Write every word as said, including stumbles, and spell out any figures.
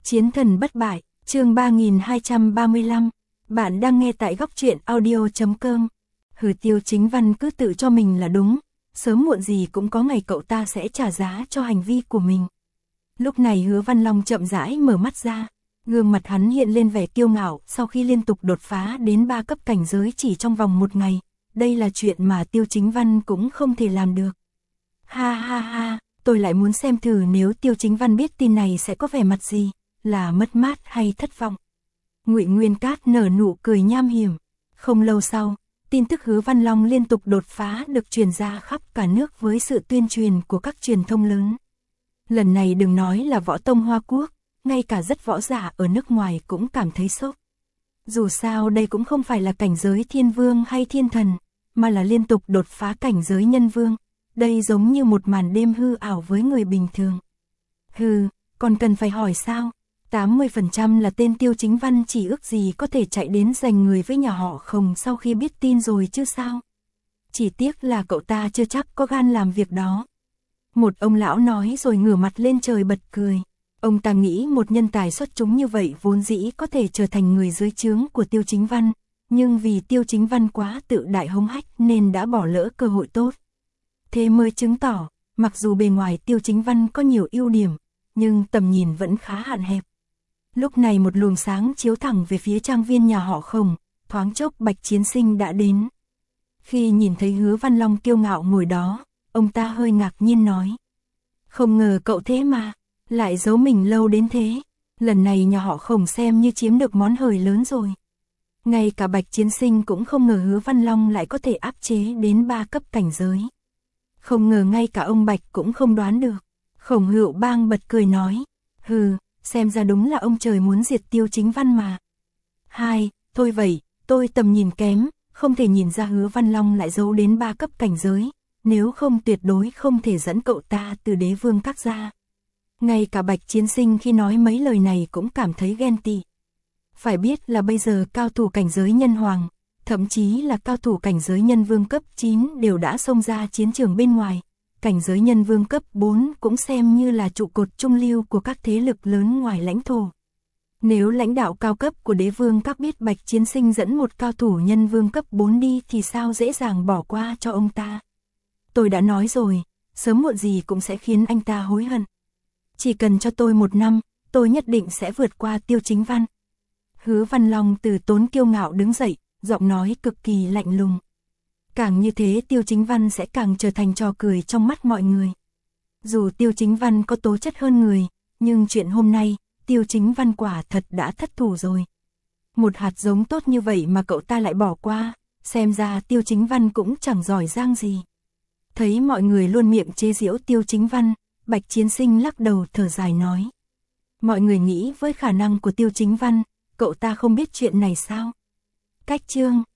Chiến thần bất bại, chương ba nghìn hai trăm ba mươi lăm. Bạn đang nghe tại góc truyện audio chấm com. Hừ, Tiêu Chính Văn cứ tự cho mình là đúng, sớm muộn gì cũng có ngày cậu ta sẽ trả giá cho hành vi của mình. Lúc này Hứa Văn Long chậm rãi mở mắt ra, gương mặt hắn hiện lên vẻ kiêu ngạo sau khi liên tục đột phá đến ba cấp cảnh giới chỉ trong vòng một ngày. Đây là chuyện mà Tiêu Chính Văn cũng không thể làm được. Ha ha ha, tôi lại muốn xem thử nếu Tiêu Chính Văn biết tin này sẽ có vẻ mặt gì, là mất mát hay thất vọng. Ngụy Nguyên Cát nở nụ cười nham hiểm. Không lâu sau, tin tức Hứa Văn Long liên tục đột phá được truyền ra khắp cả nước với sự tuyên truyền của các truyền thông lớn. Lần này đừng nói là võ tông Hoa Quốc, ngay cả rất võ giả ở nước ngoài cũng cảm thấy sốc. Dù sao đây cũng không phải là cảnh giới thiên vương hay thiên thần, mà là liên tục đột phá cảnh giới nhân vương. Đây giống như một màn đêm hư ảo với người bình thường. Hừ, còn cần phải hỏi sao? tám mươi phần trăm là tên Tiêu Chính Văn chỉ ước gì có thể chạy đến giành người với nhà họ Khổng sau khi biết tin rồi chứ sao? Chỉ tiếc là cậu ta chưa chắc có gan làm việc đó. Một ông lão nói rồi ngửa mặt lên trời bật cười. Ông ta nghĩ một nhân tài xuất chúng như vậy vốn dĩ có thể trở thành người dưới trướng của Tiêu Chính Văn, nhưng vì Tiêu Chính Văn quá tự đại hống hách nên đã bỏ lỡ cơ hội tốt. Thế mới chứng tỏ, mặc dù bề ngoài Tiêu Chính Văn có nhiều ưu điểm, nhưng tầm nhìn vẫn khá hạn hẹp. Lúc này một luồng sáng chiếu thẳng về phía trang viên nhà họ Khổng, thoáng chốc Bạch Chiến Sinh đã đến. Khi nhìn thấy Hứa Văn Long kiêu ngạo ngồi đó, ông ta hơi ngạc nhiên nói. Không ngờ cậu thế mà, lại giấu mình lâu đến thế. Lần này nhà họ Khổng xem như chiếm được món hời lớn rồi. Ngay cả Bạch Chiến Sinh cũng không ngờ Hứa Văn Long lại có thể áp chế đến ba cấp cảnh giới. Không ngờ ngay cả ông Bạch cũng không đoán được. Khổng Hữu Bang bật cười nói. Hừ, xem ra đúng là ông trời muốn diệt Tiêu Chính Văn mà. Hai, thôi vậy, tôi tầm nhìn kém, không thể nhìn ra Hứa Văn Long lại giấu đến ba cấp cảnh giới. Nếu không tuyệt đối không thể dẫn cậu ta từ đế vương các ra. Ngay cả Bạch Chiến Sinh khi nói mấy lời này cũng cảm thấy ghen tị. Phải biết là bây giờ cao thủ cảnh giới nhân hoàng, thậm chí là cao thủ cảnh giới nhân vương cấp chín đều đã xông ra chiến trường bên ngoài. Cảnh giới nhân vương cấp bốn cũng xem như là trụ cột trung lưu của các thế lực lớn ngoài lãnh thổ. Nếu lãnh đạo cao cấp của đế vương các biết Bạch Chiến Sinh dẫn một cao thủ nhân vương cấp bốn đi thì sao dễ dàng bỏ qua cho ông ta. Tôi đã nói rồi, sớm muộn gì cũng sẽ khiến anh ta hối hận. Chỉ cần cho tôi một năm, tôi nhất định sẽ vượt qua Tiêu Chính Văn. Hứa Văn Long từ tốn kiêu ngạo đứng dậy, giọng nói cực kỳ lạnh lùng. Càng như thế Tiêu Chính Văn sẽ càng trở thành trò cười trong mắt mọi người. Dù Tiêu Chính Văn có tố chất hơn người, nhưng chuyện hôm nay, Tiêu Chính Văn quả thật đã thất thủ rồi. Một hạt giống tốt như vậy mà cậu ta lại bỏ qua, xem ra Tiêu Chính Văn cũng chẳng giỏi giang gì. Thấy mọi người luôn miệng chế giễu Tiêu Chính Văn, Bạch Chiến Sinh lắc đầu thở dài nói. Mọi người nghĩ với khả năng của Tiêu Chính Văn, cậu ta không biết chuyện này sao? Cách chương